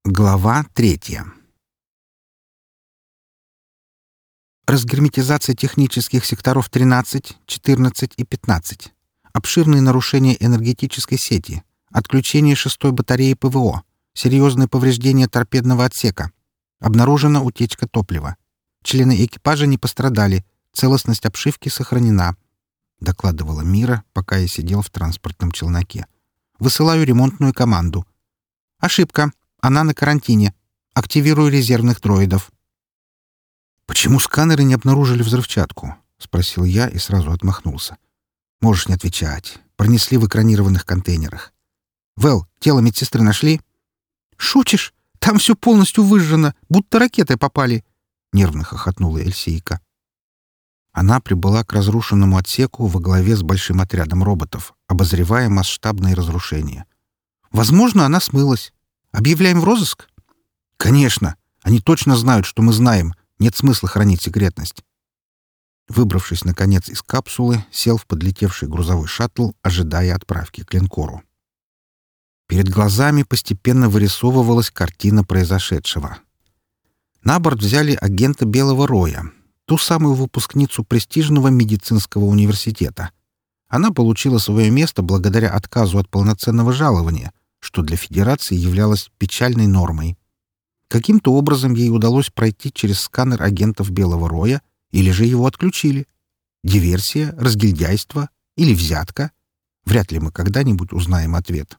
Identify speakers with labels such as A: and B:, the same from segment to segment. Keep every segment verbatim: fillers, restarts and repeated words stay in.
A: Глава третья. Разгерметизация технических секторов тринадцать, четырнадцать и пятнадцать. Обширные нарушения энергетической сети. Отключение шестой батареи ПВО. Серьезные повреждения торпедного отсека. Обнаружена утечка топлива. Члены экипажа не пострадали. Целостность обшивки сохранена. Докладывала Мира, пока я сидел в транспортном челноке. Высылаю ремонтную команду. Ошибка. Она на карантине. Активирую резервных дроидов. «Почему сканеры не обнаружили взрывчатку?» — спросил я и сразу отмахнулся. «Можешь не отвечать. Пронесли в экранированных контейнерах. Вэл, тело медсестры нашли?» «Шутишь? Там все полностью выжжено, будто ракетой попали!» — нервно хохотнула Эльсейка. Она прибыла к разрушенному отсеку во главе с большим отрядом роботов, обозревая масштабные разрушения. «Возможно, она смылась. Объявляем в розыск?» «Конечно! Они точно знают, что мы знаем. Нет смысла хранить секретность». Выбравшись, наконец, из капсулы, сел в подлетевший грузовой шаттл, ожидая отправки к линкору. Перед глазами постепенно вырисовывалась картина произошедшего. На борт взяли агента Белого Роя, ту самую выпускницу престижного медицинского университета. Она получила свое место благодаря отказу от полноценного жалования, что для Федерации являлось печальной нормой. Каким-то образом ей удалось пройти через сканер агентов Белого Роя, или же его отключили. Диверсия, разгильдяйство или взятка? Вряд ли мы когда-нибудь узнаем ответ.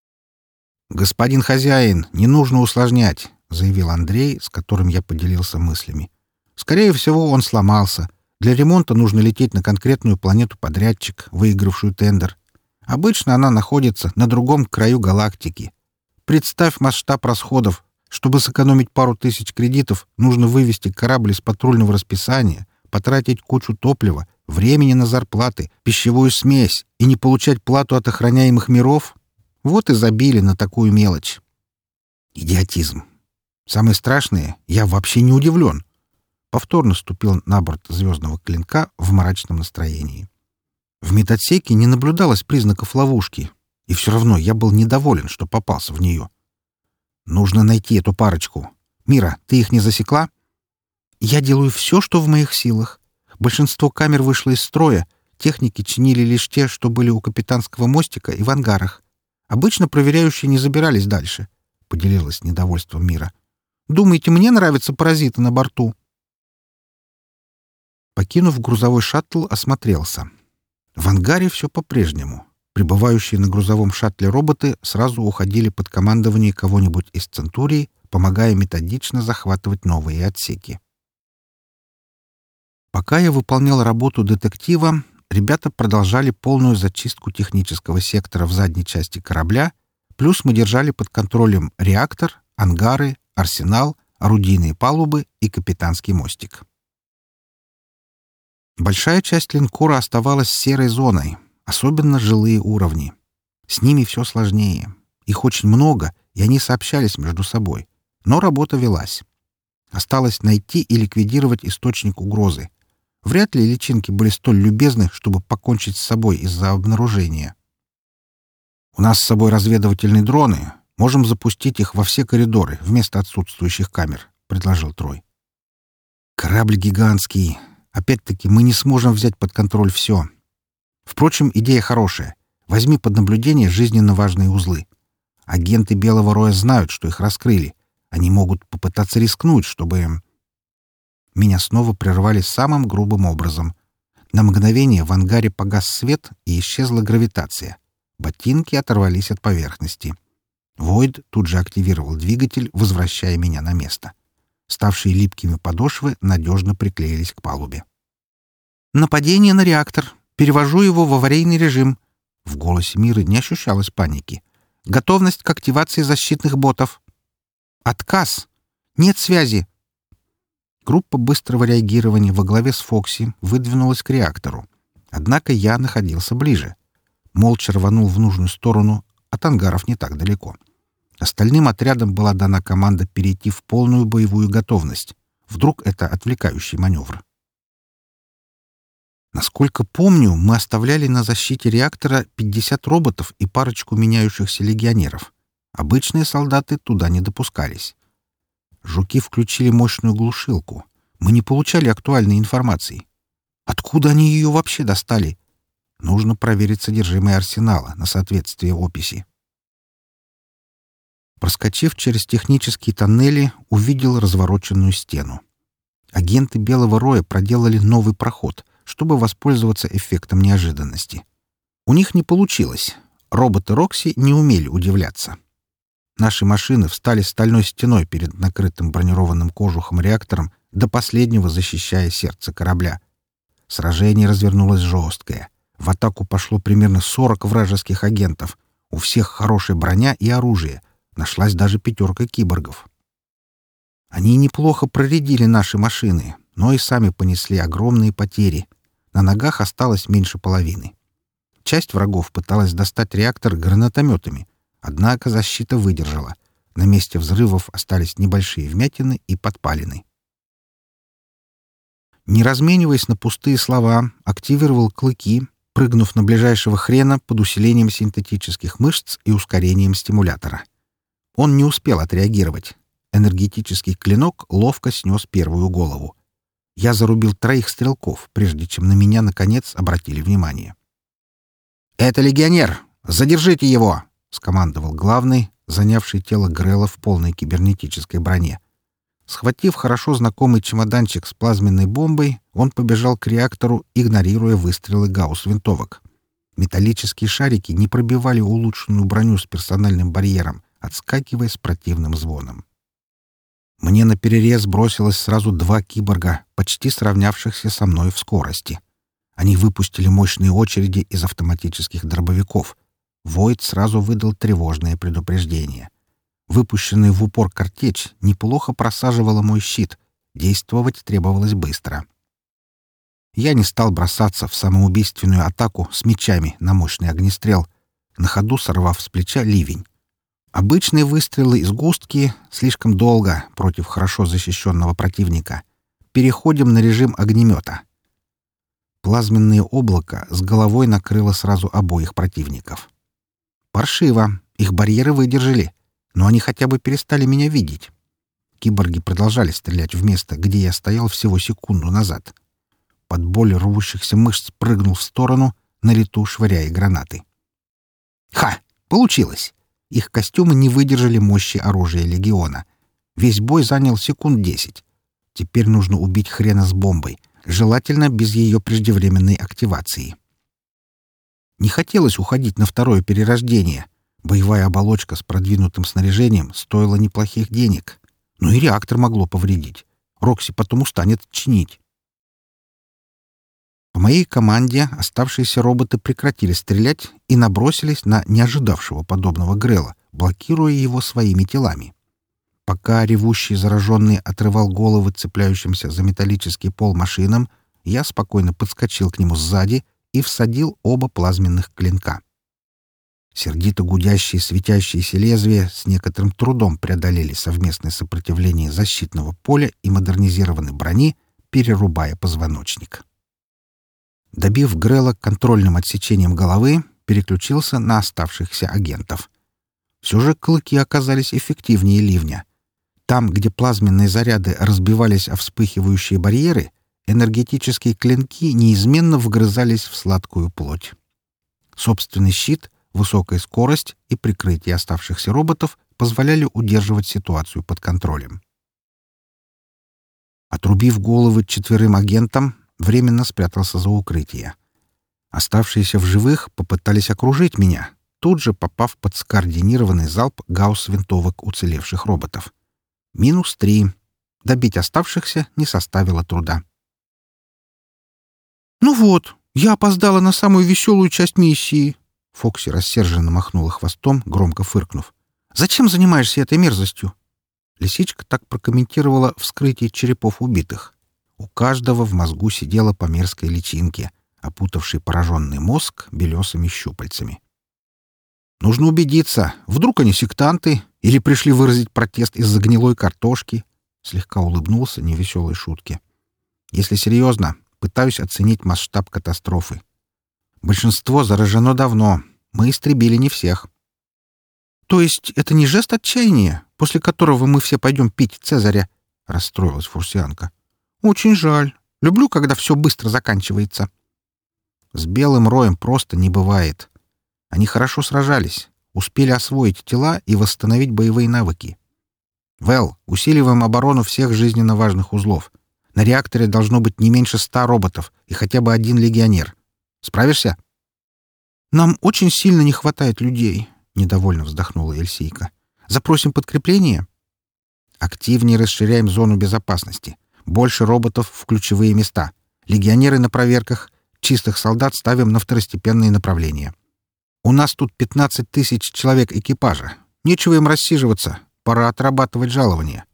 A: «Господин хозяин, не нужно усложнять», — заявил Андрей, с которым я поделился мыслями. «Скорее всего, он сломался. Для ремонта нужно лететь на конкретную планету-подрядчик, выигравшую тендер. Обычно она находится на другом краю галактики. Представь масштаб расходов. Чтобы сэкономить пару тысяч кредитов, нужно вывести корабль из патрульного расписания, потратить кучу топлива, времени на зарплаты, пищевую смесь и не получать плату от охраняемых миров. Вот и забили на такую мелочь. Идиотизм. Самое страшное, я вообще не удивлен. Повторно ступил на борт звездного клинка в мрачном настроении. В медотсеке не наблюдалось признаков ловушки, и все равно я был недоволен, что попался в нее. Нужно найти эту парочку. Мира, ты их не засекла? Я делаю все, что в моих силах. Большинство камер вышло из строя. Техники чинили лишь те, что были у капитанского мостика и в ангарах. Обычно проверяющие не забирались дальше, — поделилась недовольством Мира. Думаете, мне нравятся паразиты на борту? Покинув грузовой шаттл, осмотрелся. В ангаре все по-прежнему. Прибывающие на грузовом шаттле роботы сразу уходили под командование кого-нибудь из Центурии, помогая методично захватывать новые отсеки. Пока я выполнял работу детектива, ребята продолжали полную зачистку технического сектора в задней части корабля, плюс мы держали под контролем реактор, ангары, арсенал, орудийные палубы и капитанский мостик. Большая часть линкора оставалась серой зоной, особенно жилые уровни. С ними все сложнее. Их очень много, и они сообщались между собой. Но работа велась. Осталось найти и ликвидировать источник угрозы. Вряд ли личинки были столь любезны, чтобы покончить с собой из-за обнаружения. «У нас с собой разведывательные дроны. Можем запустить их во все коридоры вместо отсутствующих камер», — предложил Трой. «Корабль гигантский. Опять-таки, мы не сможем взять под контроль все. Впрочем, идея хорошая. Возьми под наблюдение жизненно важные узлы. Агенты Белого Роя знают, что их раскрыли. Они могут попытаться рискнуть, чтобы...» Меня снова прервали самым грубым образом. На мгновение в ангаре погас свет, и исчезла гравитация. Ботинки оторвались от поверхности. Войд тут же активировал двигатель, возвращая меня на место. Ставшие липкими подошвы надежно приклеились к палубе. «Нападение на реактор. Перевожу его в аварийный режим». В голосе Миры не ощущалось паники. «Готовность к активации защитных ботов». «Отказ. Нет связи». Группа быстрого реагирования во главе с Фокси выдвинулась к реактору. Однако я находился ближе. Молча рванул в нужную сторону, от ангаров не так далеко. Остальным отрядам была дана команда перейти в полную боевую готовность. Вдруг это отвлекающий маневр. Насколько помню, мы оставляли на защите реактора пятьдесят роботов и парочку меняющихся легионеров. Обычные солдаты туда не допускались. Жуки включили мощную глушилку. Мы не получали актуальной информации. Откуда они ее вообще достали? Нужно проверить содержимое арсенала на соответствие описи. Проскочив через технические тоннели, увидел развороченную стену. Агенты Белого Роя проделали новый проход, чтобы воспользоваться эффектом неожиданности. У них не получилось. Роботы Рокси не умели удивляться. Наши машины встали стальной стеной перед накрытым бронированным кожухом реактором, до последнего защищая сердце корабля. Сражение развернулось жесткое. В атаку пошло примерно сорок вражеских агентов. У всех хорошая броня и оружие. Нашлась даже пятерка киборгов. Они неплохо проредили наши машины, но и сами понесли огромные потери. На ногах осталось меньше половины. Часть врагов пыталась достать реактор гранатометами, однако защита выдержала. На месте взрывов остались небольшие вмятины и подпалины. Не размениваясь на пустые слова, активировал клыки, прыгнув на ближайшего хрена под усилением синтетических мышц и ускорением стимулятора. Он не успел отреагировать. Энергетический клинок ловко снес первую голову. Я зарубил троих стрелков, прежде чем на меня, наконец, обратили внимание. «Это легионер! Задержите его!» — скомандовал главный, занявший тело Грэлла в полной кибернетической броне. Схватив хорошо знакомый чемоданчик с плазменной бомбой, он побежал к реактору, игнорируя выстрелы гаусс-винтовок. Металлические шарики не пробивали улучшенную броню с персональным барьером, отскакивая с противным звоном. Мне наперерез бросилось сразу два киборга, почти сравнявшихся со мной в скорости. Они выпустили мощные очереди из автоматических дробовиков. Войд сразу выдал тревожное предупреждение. Выпущенная в упор картечь неплохо просаживала мой щит. Действовать требовалось быстро. Я не стал бросаться в самоубийственную атаку с мечами на мощный огнестрел, на ходу сорвав с плеча ливень. Обычные выстрелы из густки слишком долго против хорошо защищенного противника. Переходим на режим огнемета. Плазменное облако с головой накрыло сразу обоих противников. Паршиво. Их барьеры выдержали, но они хотя бы перестали меня видеть. Киборги продолжали стрелять в место, где я стоял всего секунду назад. Под боль рвущихся мышц прыгнул в сторону, на лету швыряя гранаты. Ха! Получилось! Их костюмы не выдержали мощи оружия легиона. Весь бой занял секунд десять. Теперь нужно убить хрена с бомбой, желательно без ее преждевременной активации. Не хотелось уходить на второе перерождение. Боевая оболочка с продвинутым снаряжением стоила неплохих денег. Но и реактор могло повредить. Рокси потом устанет чинить. По моей команде оставшиеся роботы прекратили стрелять и набросились на неожидавшего подобного Грэлла, блокируя его своими телами. Пока ревущий зараженный отрывал головы цепляющимся за металлический пол машинам, я спокойно подскочил к нему сзади и всадил оба плазменных клинка. Сердито гудящие светящиеся лезвия с некоторым трудом преодолели совместное сопротивление защитного поля и модернизированной брони, перерубая позвоночник. Добив Грэлла контрольным отсечением головы, переключился на оставшихся агентов. Все же клыки оказались эффективнее ливня. Там, где плазменные заряды разбивались о вспыхивающие барьеры, энергетические клинки неизменно вгрызались в сладкую плоть. Собственный щит, высокая скорость и прикрытие оставшихся роботов позволяли удерживать ситуацию под контролем. Отрубив головы четверым агентам, временно спрятался за укрытие. Оставшиеся в живых попытались окружить меня, тут же попав под скоординированный залп гаусс-винтовок уцелевших роботов. Минус три. Добить оставшихся не составило труда. «Ну вот, я опоздала на самую веселую часть миссии!» Фокси рассерженно махнула хвостом, громко фыркнув. «Зачем занимаешься этой мерзостью?» Лисичка так прокомментировала вскрытие черепов убитых. У каждого в мозгу сидела по мерзкой личинке, опутавшей пораженный мозг белесыми щупальцами. «Нужно убедиться, вдруг они сектанты или пришли выразить протест из-за гнилой картошки?» Слегка улыбнулся невеселой шутке. «Если серьезно, пытаюсь оценить масштаб катастрофы. Большинство заражено давно, мы истребили не всех». То есть это не жест отчаяния, после которого мы все пойдем пить Цезаря? — расстроилась Фурсианка. — Очень жаль. Люблю, когда все быстро заканчивается. С Белым Роем просто не бывает. Они хорошо сражались, успели освоить тела и восстановить боевые навыки. Вэл, усиливаем оборону всех жизненно важных узлов. На реакторе должно быть не меньше ста роботов и хотя бы один легионер. Справишься? Нам очень сильно не хватает людей, — недовольно вздохнула Эльсийка. Запросим подкрепление? Активнее расширяем зону безопасности. Больше роботов в ключевые места. Легионеры на проверках. Чистых солдат ставим на второстепенные направления. У нас тут пятнадцать тысяч человек экипажа. Нечего им рассиживаться. Пора отрабатывать жалование.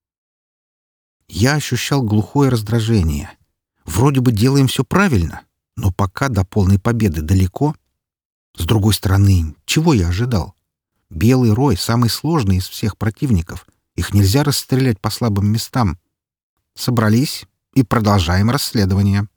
A: Я ощущал глухое раздражение. Вроде бы делаем все правильно, но пока до полной победы далеко. С другой стороны, чего я ожидал? Белый Рой — самый сложный из всех противников. Их нельзя расстрелять по слабым местам. Собрались и продолжаем расследование.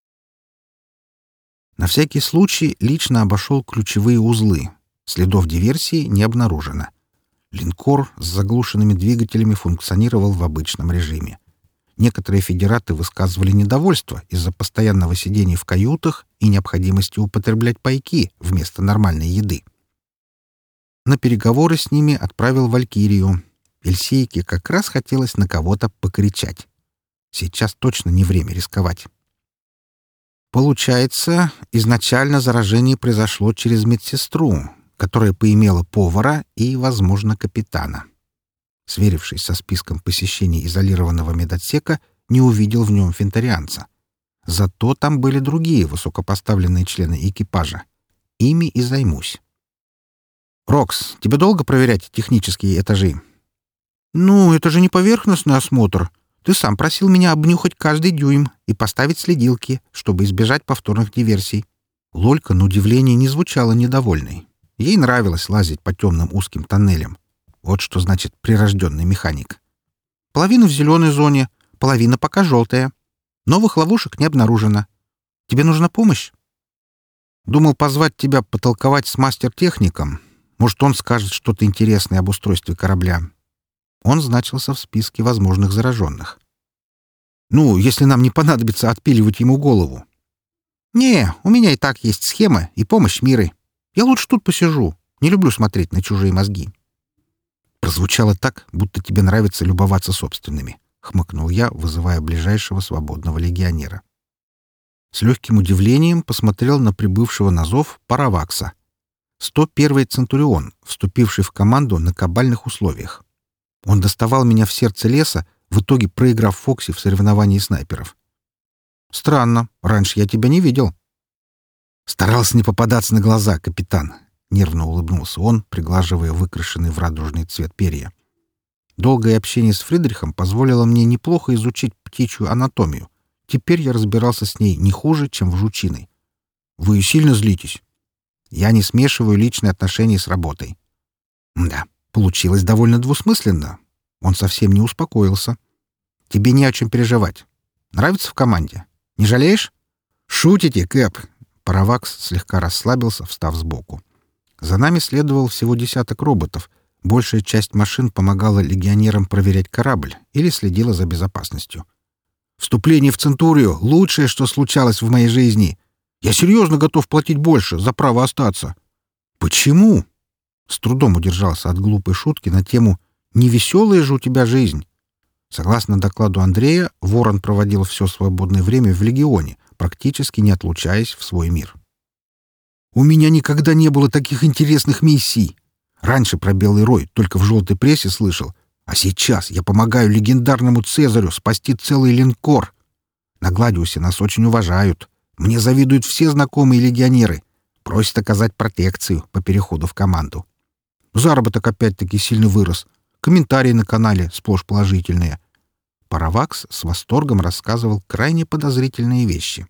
A: На всякий случай лично обошел ключевые узлы. Следов диверсии не обнаружено. Линкор с заглушенными двигателями функционировал в обычном режиме. Некоторые федераты высказывали недовольство из-за постоянного сидения в каютах и необходимости употреблять пайки вместо нормальной еды. На переговоры с ними отправил Валькирию. Эльсейке как раз хотелось на кого-то покричать. Сейчас точно не время рисковать. Получается, изначально заражение произошло через медсестру, которая поимела повара и, возможно, капитана. Сверившись со списком посещений изолированного медотсека, не увидел в нем фентарианца. Зато там были другие высокопоставленные члены экипажа. Ими и займусь. «Рокс, тебе долго проверять технические этажи?» «Ну, это же не поверхностный осмотр. Ты сам просил меня обнюхать каждый дюйм и поставить следилки, чтобы избежать повторных диверсий». Лолька, на удивление, не звучала недовольной. Ей нравилось лазить по темным узким тоннелям. Вот что значит прирожденный механик. Половина в зеленой зоне, половина пока желтая. Новых ловушек не обнаружено. Тебе нужна помощь? Думал позвать тебя потолковать с мастер-техником. Может, он скажет что-то интересное об устройстве корабля. Он значился в списке возможных зараженных. Ну, если нам не понадобится отпиливать ему голову. Не, у меня и так есть схема и помощь Миры. Я лучше тут посижу. Не люблю смотреть на чужие мозги. Прозвучало так, будто тебе нравится любоваться собственными, — хмыкнул я, вызывая ближайшего свободного легионера. С легким удивлением посмотрел на прибывшего на зов Паравакса. сто первый Центурион, вступивший в команду на кабальных условиях. Он доставал меня в сердце леса, в итоге проиграв Фокси в соревновании снайперов. Странно, раньше я тебя не видел. Старался не попадаться на глаза, капитан. Нервно улыбнулся он, приглаживая выкрашенный в радужный цвет перья. Долгое общение с Фридрихом позволило мне неплохо изучить птичью анатомию. Теперь я разбирался с ней не хуже, чем в жучиной. Вы сильно злитесь? Я не смешиваю личные отношения с работой. Да, получилось довольно двусмысленно. Он совсем не успокоился. Тебе не о чем переживать. Нравится в команде? Не жалеешь? Шутите, Кэп. Паравакс слегка расслабился, встав сбоку. За нами следовал всего десяток роботов. Большая часть машин помогала легионерам проверять корабль или следила за безопасностью. «Вступление в Центурию — лучшее, что случалось в моей жизни. Я серьезно готов платить больше за право остаться». «Почему?» С трудом удержался от глупой шутки на тему «Невеселая же у тебя жизнь». Согласно докладу Андрея, Ворон проводил все свободное время в Легионе, практически не отлучаясь в свой мир. «У меня никогда не было таких интересных миссий. Раньше про Белый Рой только в желтой прессе слышал, а сейчас я помогаю легендарному Цезарю спасти целый линкор. На Гладиусе нас очень уважают. Мне завидуют все знакомые легионеры. Просят оказать протекцию по переходу в команду. Заработок опять-таки сильно вырос. Комментарии на канале сплошь положительные». Паравакс с восторгом рассказывал крайне подозрительные вещи.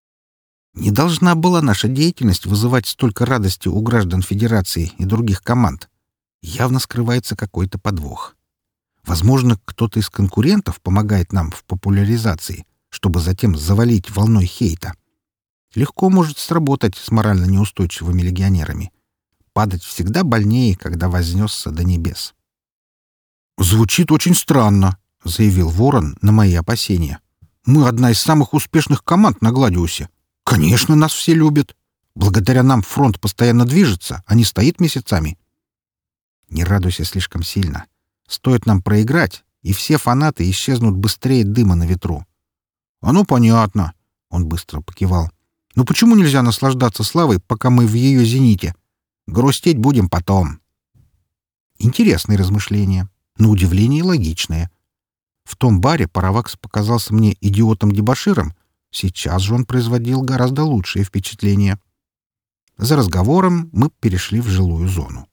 A: Не должна была наша деятельность вызывать столько радости у граждан Федерации и других команд. Явно скрывается какой-то подвох. Возможно, кто-то из конкурентов помогает нам в популяризации, чтобы затем завалить волной хейта. Легко может сработать с морально неустойчивыми легионерами. Падать всегда больнее, когда вознесся до небес. «Звучит очень странно», — заявил Ворон на мои опасения. «Мы одна из самых успешных команд на Гладиусе. Конечно, нас все любят. Благодаря нам фронт постоянно движется, а не стоит месяцами». «Не радуйся слишком сильно. Стоит нам проиграть, и все фанаты исчезнут быстрее дыма на ветру». «Оно понятно», — он быстро покивал. «Но почему нельзя наслаждаться славой, пока мы в ее зените? Грустить будем потом». Интересные размышления, на удивление логичные. В том баре Паравакс показался мне идиотом-дебоширом. Сейчас же он производил гораздо лучшее впечатление. За разговором мы перешли в жилую зону.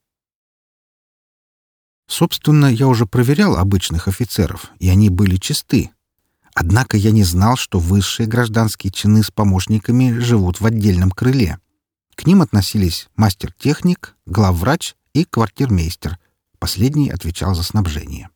A: Собственно, я уже проверял обычных офицеров, и они были чисты. Однако я не знал, что высшие гражданские чины с помощниками живут в отдельном крыле. К ним относились мастер-техник, главврач и квартирмейстер. Последний отвечал за снабжение.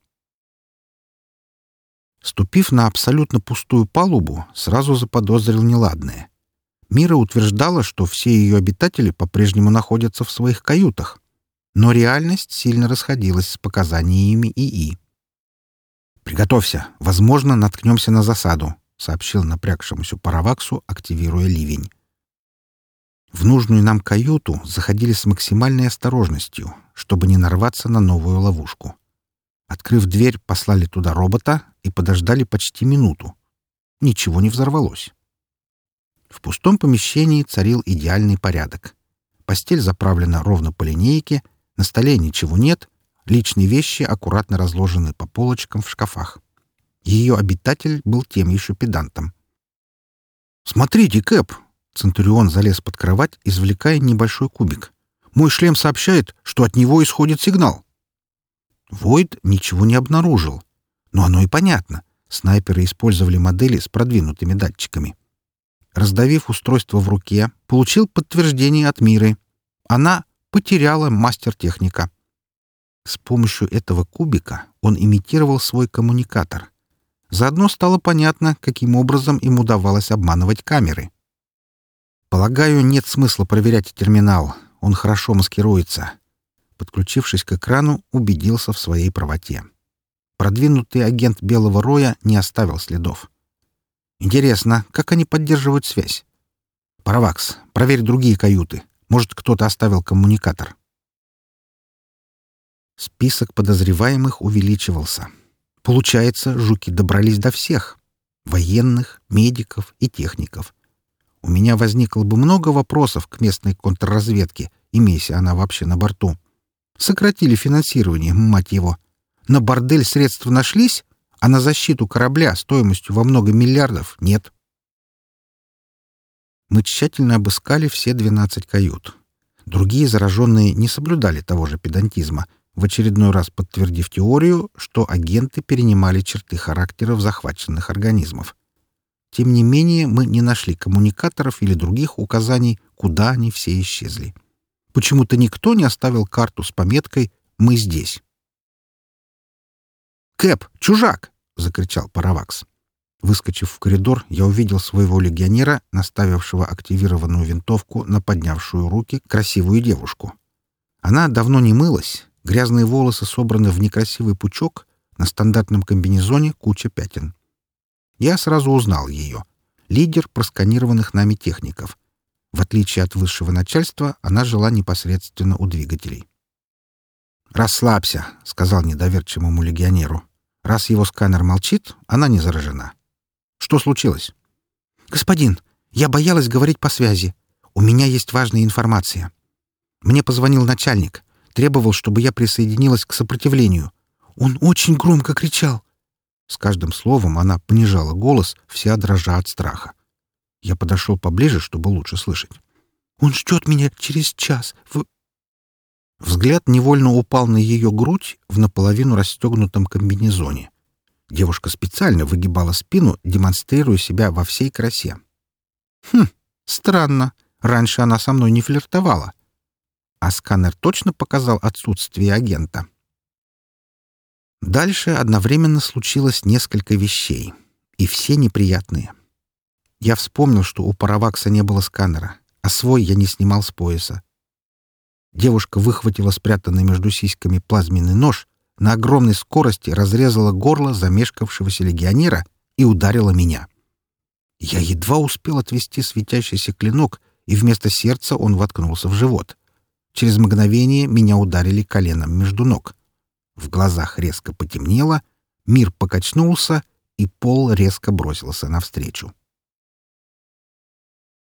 A: Ступив на абсолютно пустую палубу, сразу заподозрил неладное. Мира утверждала, что все ее обитатели по-прежнему находятся в своих каютах, но реальность сильно расходилась с показаниями ИИ. «Приготовься, возможно, наткнемся на засаду», — сообщил напрягшемуся Параваксу, активируя ливень. В нужную нам каюту заходили с максимальной осторожностью, чтобы не нарваться на новую ловушку. Открыв дверь, послали туда робота и подождали почти минуту. Ничего не взорвалось. В пустом помещении царил идеальный порядок. Постель заправлена ровно по линейке, на столе ничего нет, личные вещи аккуратно разложены по полочкам в шкафах. Ее обитатель был тем еще педантом. «Смотрите, Кэп!» Центурион залез под кровать, извлекая небольшой кубик. «Мой шлем сообщает, что от него исходит сигнал». Войд ничего не обнаружил. Но оно и понятно. Снайперы использовали модели с продвинутыми датчиками. Раздавив устройство в руке, получил подтверждение от Миры. Она потеряла мастер-техника. С помощью этого кубика он имитировал свой коммуникатор. Заодно стало понятно, каким образом им удавалось обманывать камеры. Полагаю, нет смысла проверять терминал. Он хорошо маскируется. Подключившись к экрану, убедился в своей правоте. Продвинутый агент Белого Роя не оставил следов. Интересно, как они поддерживают связь? Паравакс, проверь другие каюты. Может, кто-то оставил коммуникатор. Список подозреваемых увеличивался. Получается, жуки добрались до всех. Военных, медиков и техников. У меня возникло бы много вопросов к местной контрразведке, имейся она вообще на борту. Сократили финансирование, мать его. На бордель средства нашлись, а на защиту корабля стоимостью во много миллиардов нет. Мы тщательно обыскали все двенадцать кают. Другие зараженные не соблюдали того же педантизма, в очередной раз подтвердив теорию, что агенты перенимали черты характеров захваченных организмов. Тем не менее, мы не нашли коммуникаторов или других указаний, куда они все исчезли. Почему-то никто не оставил карту с пометкой «Мы здесь». «Кэп, чужак!» — закричал Паравакс. Выскочив в коридор, я увидел своего легионера, наставившего активированную винтовку на поднявшую руки красивую девушку. Она давно не мылась, грязные волосы собраны в некрасивый пучок, на стандартном комбинезоне куча пятен. Я сразу узнал ее. Лидер просканированных нами техников. В отличие от высшего начальства, она жила непосредственно у двигателей. «Расслабься», — сказал недоверчивому легионеру. «Раз его сканер молчит, она не заражена». «Что случилось?» «Господин, я боялась говорить по связи. У меня есть важная информация. Мне позвонил начальник, требовал, чтобы я присоединилась к сопротивлению. Он очень громко кричал». С каждым словом она понижала голос, вся дрожа от страха. Я подошел поближе, чтобы лучше слышать. «Он ждет меня через час. В...» Взгляд невольно упал на ее грудь в наполовину расстегнутом комбинезоне. Девушка специально выгибала спину, демонстрируя себя во всей красе. «Хм, странно. Раньше она со мной не флиртовала. А сканер точно показал отсутствие агента?» Дальше одновременно случилось несколько вещей, и все неприятные. Я вспомнил, что у Паравакса не было сканера, а свой я не снимал с пояса. Девушка выхватила спрятанный между сиськами плазменный нож, на огромной скорости разрезала горло замешкавшегося легионера и ударила меня. Я едва успел отвести светящийся клинок, и вместо сердца он воткнулся в живот. Через мгновение меня ударили коленом между ног. В глазах резко потемнело, мир покачнулся, и пол резко бросился навстречу.